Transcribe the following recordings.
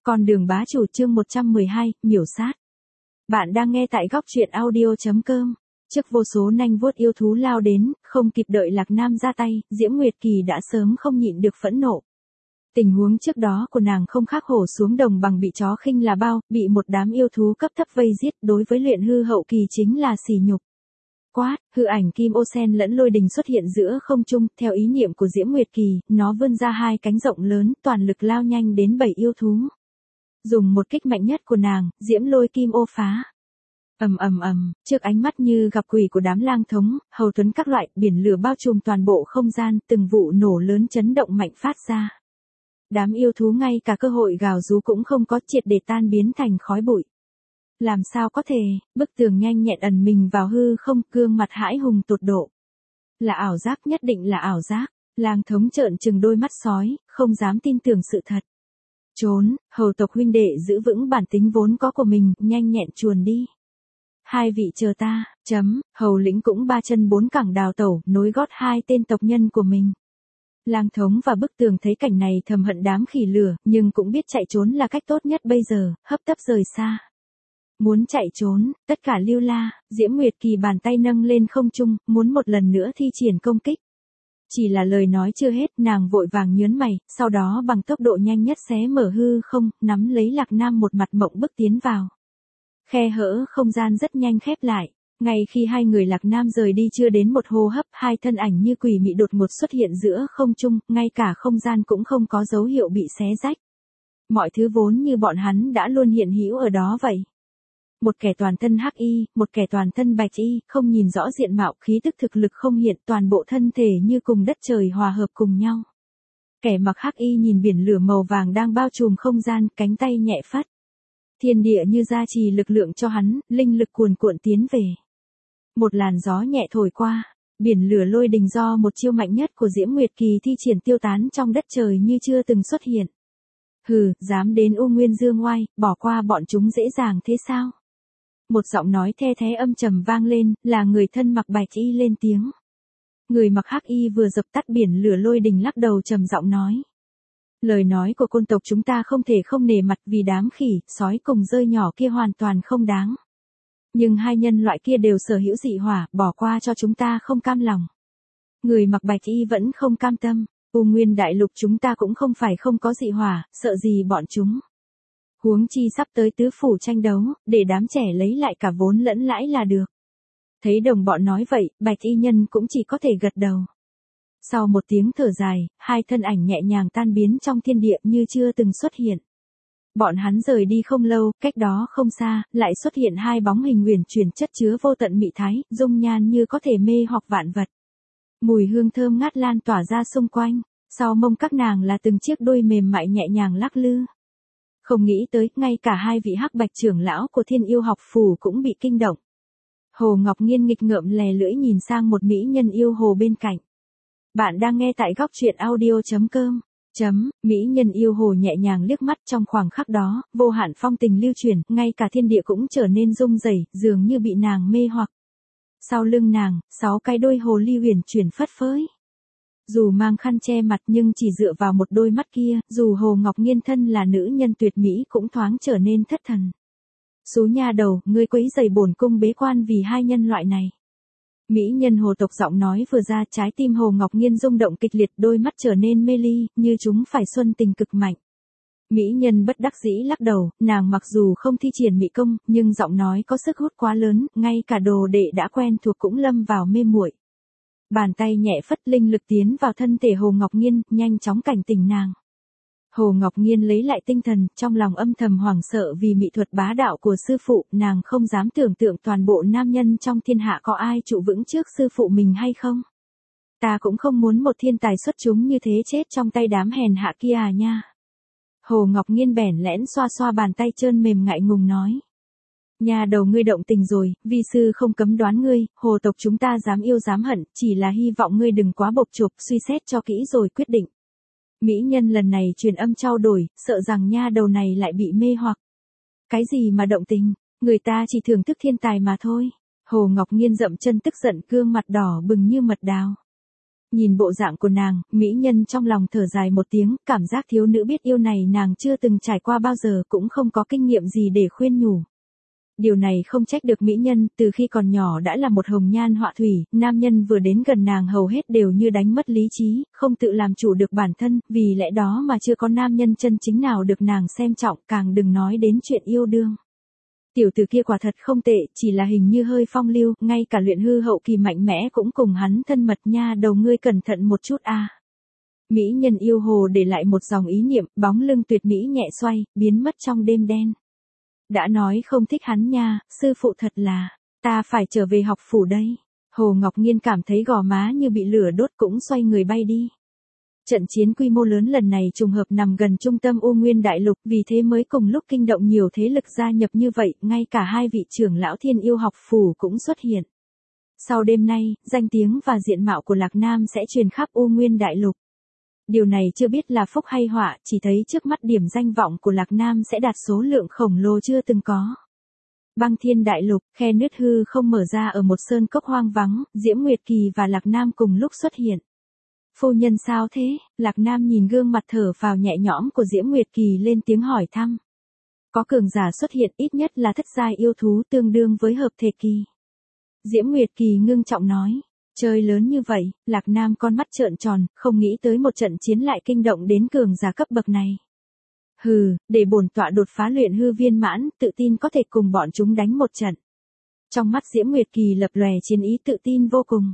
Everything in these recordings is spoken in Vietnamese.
Con đường bá chủ chương 112, miểu sát. Bạn đang nghe tại góc truyện audio.com. Trước vô số nanh vuốt yêu thú lao đến, không kịp đợi Lạc Nam ra tay, Diễm Nguyệt Kỳ đã sớm không nhịn được phẫn nộ. Tình huống trước đó của nàng không khác hổ xuống đồng bằng bị chó khinh là bao, bị một đám yêu thú cấp thấp vây giết, đối với luyện hư hậu kỳ chính là sỉ nhục. Quát, hư ảnh kim ô sen lẫn lôi đình xuất hiện giữa không trung, theo ý niệm của Diễm Nguyệt Kỳ, nó vươn ra hai cánh rộng lớn, toàn lực lao nhanh đến 7 yêu thú. Dùng một kích mạnh nhất của nàng, diễm lôi kim ô phá. Trước ánh mắt như gặp quỷ của đám lang thống, hầu tuấn các loại, biển lửa bao trùm toàn bộ không gian, từng vụ nổ lớn chấn động mạnh phát ra. Đám yêu thú ngay cả cơ hội gào rú cũng không có, triệt để tan biến thành khói bụi. Làm sao có thể, bức tường nhanh nhẹn ẩn mình vào hư không, gương mặt hãi hùng tột độ. Là ảo giác, nhất định là ảo giác. Lang thống trợn trừng đôi mắt sói, không dám tin tưởng sự thật. Trốn, hầu tộc huynh đệ giữ vững bản tính vốn có của mình, nhanh nhẹn chuồn đi. Hai vị chờ ta, hầu lĩnh cũng ba chân bốn cẳng đào tẩu, nối gót hai tên tộc nhân của mình. Lang thống và bức tường thấy cảnh này thầm hận đám khỉ lửa, nhưng cũng biết chạy trốn là cách tốt nhất bây giờ, hấp tấp rời xa. Muốn chạy trốn, tất cả lưu la, Diễm Nguyệt Kỳ bàn tay nâng lên không trung, muốn một lần nữa thi triển công kích. Chỉ là lời nói chưa hết, nàng vội vàng nhớn mày, sau đó bằng tốc độ nhanh nhất xé mở hư không, nắm lấy Lạc Nam một mặt mộng bức tiến vào. Khe hở không gian rất nhanh khép lại. Ngay khi hai người Lạc Nam rời đi chưa đến một hô hấp, hai thân ảnh như quỷ mị đột ngột xuất hiện giữa không trung, ngay cả không gian cũng không có dấu hiệu bị xé rách. Mọi thứ vốn như bọn hắn đã luôn hiện hữu ở đó vậy. Một kẻ toàn thân hắc y, một kẻ toàn thân bạch y, không nhìn rõ diện mạo, khí tức thực lực không hiện, toàn bộ thân thể như cùng đất trời hòa hợp cùng nhau. Kẻ mặc hắc y nhìn biển lửa màu vàng đang bao trùm không gian, cánh tay nhẹ phất. Thiên địa như gia trì lực lượng cho hắn, linh lực cuồn cuộn tiến về. Một làn gió nhẹ thổi qua, biển lửa lôi đình do một chiêu mạnh nhất của Diễm Nguyệt Kỳ thi triển tiêu tán trong đất trời như chưa từng xuất hiện. Hừ, dám đến U Nguyên Dương Oai, bỏ qua bọn chúng dễ dàng thế sao? Một giọng nói the thé âm trầm vang lên, là người thân mặc bạch y lên tiếng. Người mặc hắc y vừa dập tắt biển lửa lôi đình lắc đầu trầm giọng nói. Lời nói của côn tộc chúng ta không thể không nể mặt, vì đám khỉ, sói cùng rơi nhỏ kia hoàn toàn không đáng. Nhưng hai nhân loại kia đều sở hữu dị hỏa, bỏ qua cho chúng ta không cam lòng. Người mặc bạch y vẫn không cam tâm, U Nguyên đại lục chúng ta cũng không phải không có dị hỏa, sợ gì bọn chúng. Huống chi sắp tới tứ phủ tranh đấu, để đám trẻ lấy lại cả vốn lẫn lãi là được. Thấy đồng bọn nói vậy, bạch y nhân cũng chỉ có thể gật đầu. Sau một tiếng thở dài, hai thân ảnh nhẹ nhàng tan biến trong thiên địa như chưa từng xuất hiện. Bọn hắn rời đi không lâu, cách đó không xa, lại xuất hiện hai bóng hình uyển chuyển chất chứa vô tận mị thái, dung nhan như có thể mê hoặc vạn vật. Mùi hương thơm ngát lan tỏa ra xung quanh, sau mông các nàng là từng chiếc đuôi mềm mại nhẹ nhàng lắc lư. Không nghĩ tới, ngay cả hai vị hắc bạch trưởng lão của Thiên Yêu Học Phủ cũng bị kinh động. Hồ Ngọc Nghiên nghịch ngợm lè lưỡi nhìn sang một mỹ nhân yêu hồ bên cạnh. Bạn đang nghe tại góc truyện audio.com. Mỹ nhân yêu hồ nhẹ nhàng liếc mắt, trong khoảng khắc đó, vô hạn phong tình lưu truyền, ngay cả thiên địa cũng trở nên rung rẩy, dường như bị nàng mê hoặc. Sau lưng nàng, 6 cái đôi hồ ly uyển chuyển phất phới. Dù mang khăn che mặt nhưng chỉ dựa vào một đôi mắt kia, dù Hồ Ngọc Nghiên thân là nữ nhân tuyệt mỹ cũng thoáng trở nên thất thần. Xú nha đầu, ngươi quấy rầy bổn cung bế quan vì hai nhân loại này. Mỹ nhân hồ tộc giọng nói vừa ra, trái tim Hồ Ngọc Nghiên rung động kịch liệt, đôi mắt trở nên mê ly, như chúng phải xuân tình cực mạnh. Mỹ nhân bất đắc dĩ lắc đầu, nàng mặc dù không thi triển mỹ công, nhưng giọng nói có sức hút quá lớn, ngay cả đồ đệ đã quen thuộc cũng lâm vào mê muội. Bàn tay nhẹ phất, linh lực tiến vào thân thể Hồ Ngọc Nghiên, nhanh chóng cảnh tỉnh nàng. Hồ Ngọc Nghiên lấy lại tinh thần, trong lòng âm thầm hoảng sợ vì mỹ thuật bá đạo của sư phụ, nàng không dám tưởng tượng toàn bộ nam nhân trong thiên hạ có ai trụ vững trước sư phụ mình hay không. Ta cũng không muốn một thiên tài xuất chúng như thế chết trong tay đám hèn hạ kia à nha. Hồ Ngọc Nghiên bẽn lẽn xoa xoa bàn tay trơn mềm ngại ngùng nói. Nhà đầu ngươi động tình rồi, vi sư không cấm đoán ngươi, hồ tộc chúng ta dám yêu dám hận, chỉ là hy vọng ngươi đừng quá bộc chộp, suy xét cho kỹ rồi quyết định. Mỹ nhân lần này truyền âm trao đổi, sợ rằng nha đầu này lại bị mê hoặc. Cái gì mà động tình, người ta chỉ thưởng thức thiên tài mà thôi. Hồ Ngọc Nghiên dậm chân tức giận, gương mặt đỏ bừng như mật đào. Nhìn bộ dạng của nàng, mỹ nhân trong lòng thở dài một tiếng, cảm giác thiếu nữ biết yêu này nàng chưa từng trải qua bao giờ, cũng không có kinh nghiệm gì để khuyên nhủ. Điều này không trách được mỹ nhân, từ khi còn nhỏ đã là một hồng nhan họa thủy, nam nhân vừa đến gần nàng hầu hết đều như đánh mất lý trí, không tự làm chủ được bản thân, vì lẽ đó mà chưa có nam nhân chân chính nào được nàng xem trọng, càng đừng nói đến chuyện yêu đương. Tiểu tử kia quả thật không tệ, chỉ là hình như hơi phong lưu, ngay cả luyện hư hậu kỳ mạnh mẽ cũng cùng hắn thân mật nha, đầu ngươi cẩn thận một chút a. Mỹ nhân yêu hồ để lại một dòng ý niệm, bóng lưng tuyệt mỹ nhẹ xoay, biến mất trong đêm đen. Đã nói không thích hắn nha, sư phụ thật là, ta phải trở về học phủ đây. Hồ Ngọc Nghiên cảm thấy gò má như bị lửa đốt cũng xoay người bay đi. Trận chiến quy mô lớn lần này trùng hợp nằm gần trung tâm U Nguyên Đại Lục, vì thế mới cùng lúc kinh động nhiều thế lực gia nhập như vậy, ngay cả hai vị trưởng lão Thiên Yêu học phủ cũng xuất hiện. Sau đêm nay, danh tiếng và diện mạo của Lạc Nam sẽ truyền khắp U Nguyên Đại Lục. Điều này chưa biết là phúc hay họa, chỉ thấy trước mắt điểm danh vọng của Lạc Nam sẽ đạt số lượng khổng lồ chưa từng có. Băng Thiên Đại Lục, khe nứt hư không mở ra ở một sơn cốc hoang vắng, Diễm Nguyệt Kỳ và Lạc Nam cùng lúc xuất hiện. Phu nhân sao thế? Lạc Nam nhìn gương mặt thở phào nhẹ nhõm của Diễm Nguyệt Kỳ lên tiếng hỏi thăm. Có cường giả xuất hiện, ít nhất là thất giai yêu thú tương đương với hợp thể kỳ. Diễm Nguyệt Kỳ ngưng trọng nói. Chơi lớn như vậy, Lạc Nam con mắt trợn tròn, không nghĩ tới một trận chiến lại kinh động đến cường giả cấp bậc này. Hừ, để bổn tọa đột phá luyện hư viên mãn, tự tin có thể cùng bọn chúng đánh một trận. Trong mắt Diễm Nguyệt Kỳ lập lòe chiến ý tự tin vô cùng.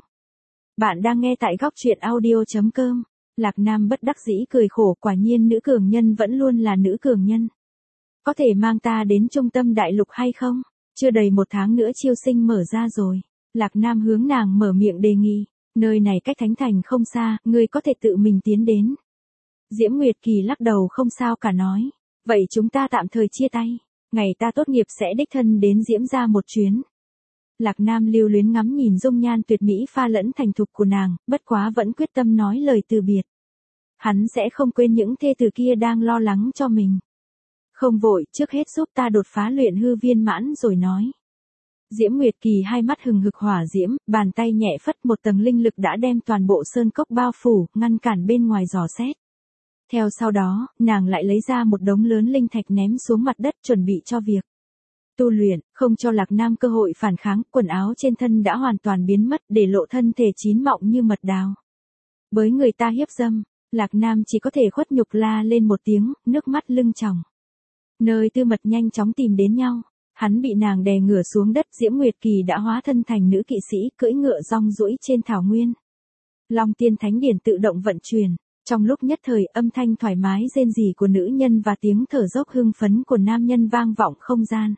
Bạn đang nghe tại góc truyện audio.com. Lạc Nam bất đắc dĩ cười khổ, quả nhiên nữ cường nhân vẫn luôn là nữ cường nhân. Có thể mang ta đến trung tâm đại lục hay không? Chưa đầy một tháng nữa chiêu sinh mở ra rồi. Lạc Nam hướng nàng mở miệng đề nghị, nơi này cách Thánh Thành không xa, ngươi có thể tự mình tiến đến. Diễm Nguyệt Kỳ lắc đầu không sao cả nói, vậy chúng ta tạm thời chia tay, ngày ta tốt nghiệp sẽ đích thân đến Diễm gia một chuyến. Lạc Nam lưu luyến ngắm nhìn dung nhan tuyệt mỹ pha lẫn thành thục của nàng, bất quá vẫn quyết tâm nói lời từ biệt. Hắn sẽ không quên những thê tử kia đang lo lắng cho mình. Không vội, trước hết giúp ta đột phá luyện hư viên mãn rồi nói. Diễm Nguyệt Kỳ hai mắt hừng hực hỏa diễm, bàn tay nhẹ phất một tầng linh lực đã đem toàn bộ sơn cốc bao phủ, ngăn cản bên ngoài dò xét. Theo sau đó, nàng lại lấy ra một đống lớn linh thạch ném xuống mặt đất chuẩn bị cho việc tu luyện, không cho Lạc Nam cơ hội phản kháng, quần áo trên thân đã hoàn toàn biến mất để lộ thân thể chín mọng như mật đào. Với người ta hiếp dâm, Lạc Nam chỉ có thể khuất nhục la lên một tiếng, nước mắt lưng tròng. Nơi tư mật nhanh chóng tìm đến nhau. Hắn bị nàng đè ngửa xuống đất, Diễm Nguyệt Kỳ đã hóa thân thành nữ kỵ sĩ, cưỡi ngựa rong ruổi trên thảo nguyên. Long Tiên Thánh Điển tự động vận chuyển, trong lúc nhất thời âm thanh thoải mái rên rỉ của nữ nhân và tiếng thở dốc hưng phấn của nam nhân vang vọng không gian.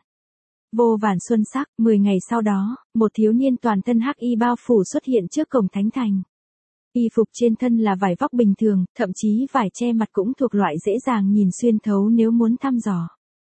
Vô vàn xuân sắc, 10 ngày sau đó, một thiếu niên toàn thân hắc y bao phủ xuất hiện trước cổng Thánh Thành. Y phục trên thân là vải vóc bình thường, thậm chí vải che mặt cũng thuộc loại dễ dàng nhìn xuyên thấu nếu muốn thăm dò.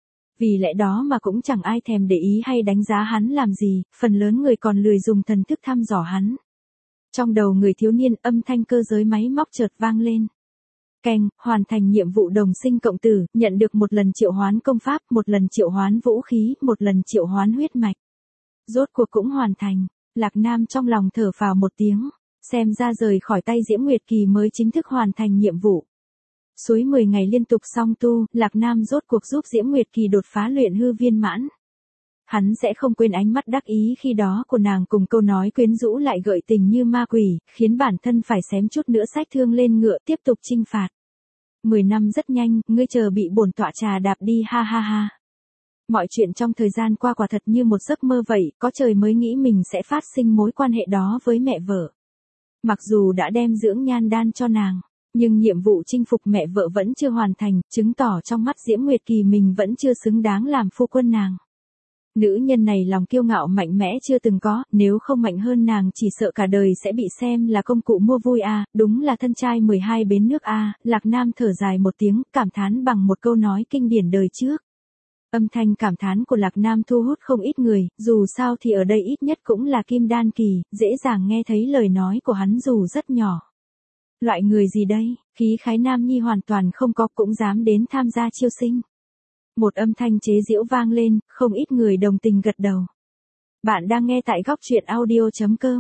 Vì lẽ đó mà cũng chẳng ai thèm để ý hay đánh giá hắn làm gì, phần lớn người còn lười dùng thần thức thăm dò hắn. Trong đầu người thiếu niên âm thanh cơ giới máy móc chợt vang lên. Keng, hoàn thành nhiệm vụ đồng sinh cộng tử, nhận được một lần triệu hoán công pháp, một lần triệu hoán vũ khí, một lần triệu hoán huyết mạch. Rốt cuộc cũng hoàn thành, Lạc Nam trong lòng thở phào một tiếng, xem ra rời khỏi tay Diễm Nguyệt Kỳ mới chính thức hoàn thành nhiệm vụ. Suối 10 ngày liên tục song tu, Lạc Nam rốt cuộc giúp Diễm Nguyệt Kỳ đột phá luyện hư viên mãn. Hắn sẽ không quên ánh mắt đắc ý khi đó của nàng cùng câu nói quyến rũ lại gợi tình như ma quỷ, khiến bản thân phải xém chút nữa xách thương lên ngựa tiếp tục chinh phạt. 10 năm rất nhanh, ngươi chờ bị bổn tọa trà đạp đi ha ha ha. Mọi chuyện trong thời gian qua quả thật như một giấc mơ vậy, có trời mới nghĩ mình sẽ phát sinh mối quan hệ đó với mẹ vợ. Mặc dù đã đem dưỡng nhan đan cho nàng, nhưng nhiệm vụ chinh phục mẹ vợ vẫn chưa hoàn thành, chứng tỏ trong mắt Diễm Nguyệt Kỳ mình vẫn chưa xứng đáng làm phu quân nàng. Nữ nhân này lòng kiêu ngạo mạnh mẽ chưa từng có, nếu không mạnh hơn nàng chỉ sợ cả đời sẽ bị xem là công cụ mua vui à, đúng là thân trai 12 bến nước à, Lạc Nam thở dài một tiếng, cảm thán bằng một câu nói kinh điển đời trước. Âm thanh cảm thán của Lạc Nam thu hút không ít người, dù sao thì ở đây ít nhất cũng là kim đan kỳ, dễ dàng nghe thấy lời nói của hắn dù rất nhỏ. Loại người gì đây, khí khái nam nhi hoàn toàn không có cũng dám đến tham gia chiêu sinh. Một âm thanh chế giễu vang lên, không ít người đồng tình gật đầu. Bạn đang nghe tại góc truyện audio.com.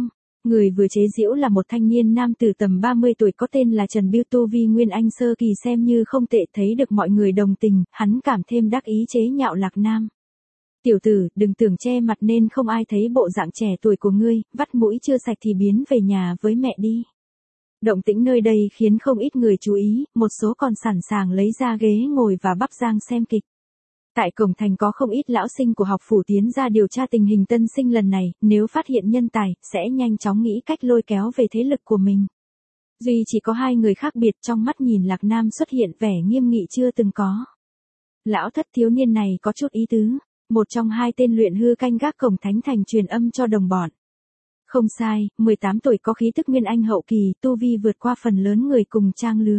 Người vừa chế giễu là một thanh niên nam tử tầm 30 tuổi có tên là Trần Bưu, tu vi Nguyên Anh sơ kỳ xem như không tệ, thấy được mọi người đồng tình, hắn cảm thêm đắc ý chế nhạo Lạc Nam. Tiểu tử, đừng tưởng che mặt nên không ai thấy bộ dạng trẻ tuổi của ngươi, vắt mũi chưa sạch thì biến về nhà với mẹ đi. Động tĩnh nơi đây khiến không ít người chú ý, một số còn sẵn sàng lấy ra ghế ngồi và bắp rang xem kịch. Tại cổng thành có không ít lão sinh của học phủ tiến ra điều tra tình hình tân sinh lần này, nếu phát hiện nhân tài, sẽ nhanh chóng nghĩ cách lôi kéo về thế lực của mình. Duy chỉ có hai người khác biệt, trong mắt nhìn Lạc Nam xuất hiện vẻ nghiêm nghị chưa từng có. Lão thất, thiếu niên này có chút ý tứ, một trong hai tên luyện hư canh gác cổng thánh thành truyền âm cho đồng bọn. Không sai, 18 tuổi có khí tức Nguyên Anh hậu kỳ, tu vi vượt qua phần lớn người cùng trang lứa.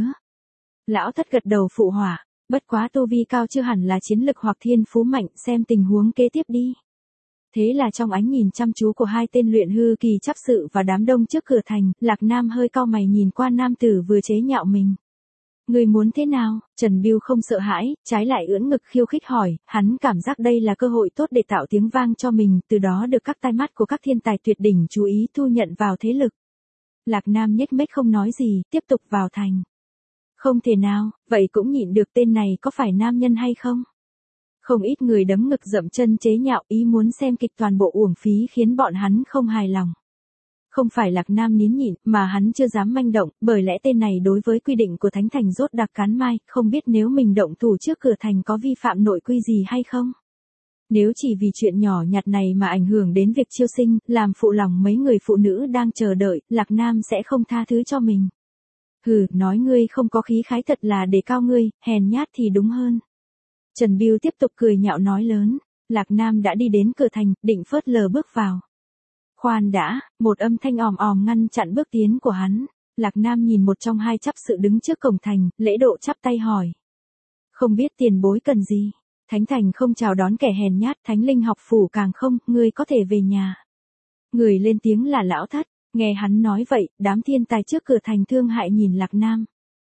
Lão thất gật đầu phụ họa, bất quá tu vi cao chưa hẳn là chiến lực hoặc thiên phú mạnh, xem tình huống kế tiếp đi. Thế là trong ánh nhìn chăm chú của hai tên luyện hư kỳ chấp sự và đám đông trước cửa thành, Lạc Nam hơi cau mày nhìn qua nam tử vừa chế nhạo mình. Người muốn thế nào? Trần Bưu không sợ hãi, trái lại ưỡn ngực khiêu khích hỏi, hắn cảm giác đây là cơ hội tốt để tạo tiếng vang cho mình, từ đó được các tai mắt của các thiên tài tuyệt đỉnh chú ý thu nhận vào thế lực. Lạc Nam nhếch mép không nói gì, tiếp tục vào thành. Không thể nào, vậy cũng nhịn được, tên này có phải nam nhân hay không? Không ít người đấm ngực dậm chân chế nhạo, ý muốn xem kịch toàn bộ uổng phí khiến bọn hắn không hài lòng. Không phải Lạc Nam nín nhịn, mà hắn chưa dám manh động, bởi lẽ tên này đối với quy định của Thánh Thành rốt đặc cán mai, không biết nếu mình động thủ trước cửa thành có vi phạm nội quy gì hay không. Nếu chỉ vì chuyện nhỏ nhặt này mà ảnh hưởng đến việc chiêu sinh, làm phụ lòng mấy người phụ nữ đang chờ đợi, Lạc Nam sẽ không tha thứ cho mình. Hừ, nói ngươi không có khí khái thật là để cao ngươi, hèn nhát thì đúng hơn. Trần Bưu tiếp tục cười nhạo nói lớn, Lạc Nam đã đi đến cửa thành, định phớt lờ bước vào. Khoan đã, một âm thanh òm òm ngăn chặn bước tiến của hắn. Lạc Nam nhìn một trong hai chấp sự đứng trước cổng thành, lễ độ chắp tay hỏi. Không biết tiền bối cần gì? Thánh thành không chào đón kẻ hèn nhát, Thánh Linh học phủ càng không, ngươi có thể về nhà. Người lên tiếng là lão thất, nghe hắn nói vậy, đám thiên tài trước cửa thành thương hại nhìn Lạc Nam.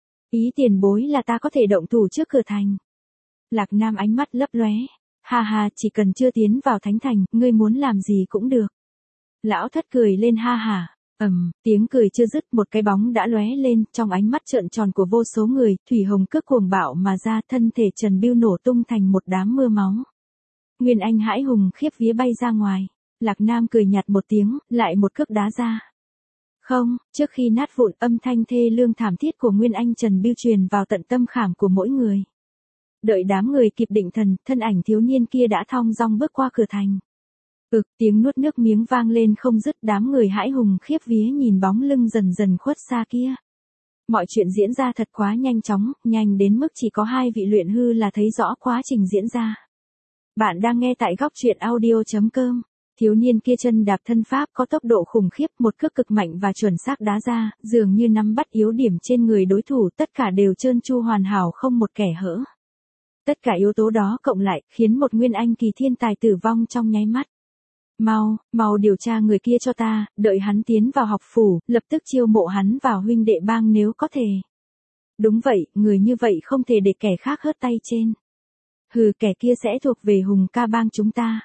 Ý tiền bối là ta có thể động thủ trước cửa thành. Lạc Nam ánh mắt lấp lóe. Ha ha, chỉ cần chưa tiến vào thánh thành, ngươi muốn làm gì cũng được. Lão thất cười lên ha hả. Tiếng cười chưa dứt, một cái bóng đã lóe lên, trong ánh mắt trợn tròn của vô số người, thủy hồng cước cuồng bạo mà ra, thân thể Trần Bưu nổ tung thành một đám mưa máu. Nguyên Anh hãi hùng khiếp vía bay ra ngoài. Lạc Nam cười nhạt một tiếng, lại một cước đá ra. Không, trước khi nát vụn, âm thanh thê lương thảm thiết của Nguyên Anh Trần Bưu truyền vào tận tâm khảm của mỗi người. Đợi đám người kịp định thần, thân ảnh thiếu niên kia đã thong dong bước qua cửa thành. Tiếng nuốt nước miếng vang lên không dứt, đám người hãi hùng khiếp vía nhìn bóng lưng dần dần khuất xa kia. Mọi chuyện diễn ra thật quá nhanh chóng, nhanh đến mức chỉ có hai vị luyện hư là thấy rõ quá trình diễn ra. Bạn đang nghe tại góc truyện audio.com. Thiếu niên kia chân đạp thân pháp có tốc độ khủng khiếp, một cước cực mạnh và chuẩn xác đá ra, dường như nắm bắt yếu điểm trên người đối thủ, tất cả đều trơn tru hoàn hảo không một kẻ hở. Tất cả yếu tố đó cộng lại, khiến một Nguyên Anh kỳ thiên tài tử vong trong nháy mắt. Mau điều tra người kia cho ta, đợi hắn tiến vào học phủ, lập tức chiêu mộ hắn vào huynh đệ bang nếu có thể. Đúng vậy, người như vậy không thể để kẻ khác hớt tay trên. Hừ, kẻ kia sẽ thuộc về hùng ca bang chúng ta.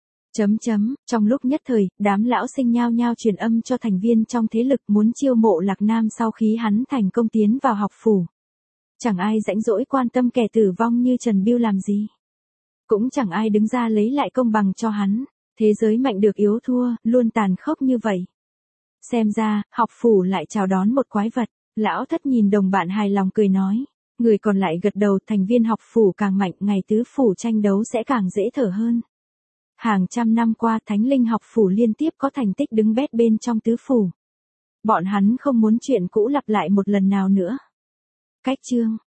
Trong lúc nhất thời, đám lão sinh nhao nhao truyền âm cho thành viên trong thế lực muốn chiêu mộ Lạc Nam sau khi hắn thành công tiến vào học phủ. Chẳng ai rãnh rỗi quan tâm kẻ tử vong như Trần Bưu làm gì. Cũng chẳng ai đứng ra lấy lại công bằng cho hắn. Thế giới mạnh được yếu thua, luôn tàn khốc như vậy. Xem ra, học phủ lại chào đón một quái vật. Lão thất nhìn đồng bạn hài lòng cười nói. Người còn lại gật đầu, thành viên học phủ càng mạnh, ngày tứ phủ tranh đấu sẽ càng dễ thở hơn. Hàng trăm năm qua, Thánh Linh học phủ liên tiếp có thành tích đứng bét bên trong tứ phủ. Bọn hắn không muốn chuyện cũ lặp lại một lần nào nữa. Cách chương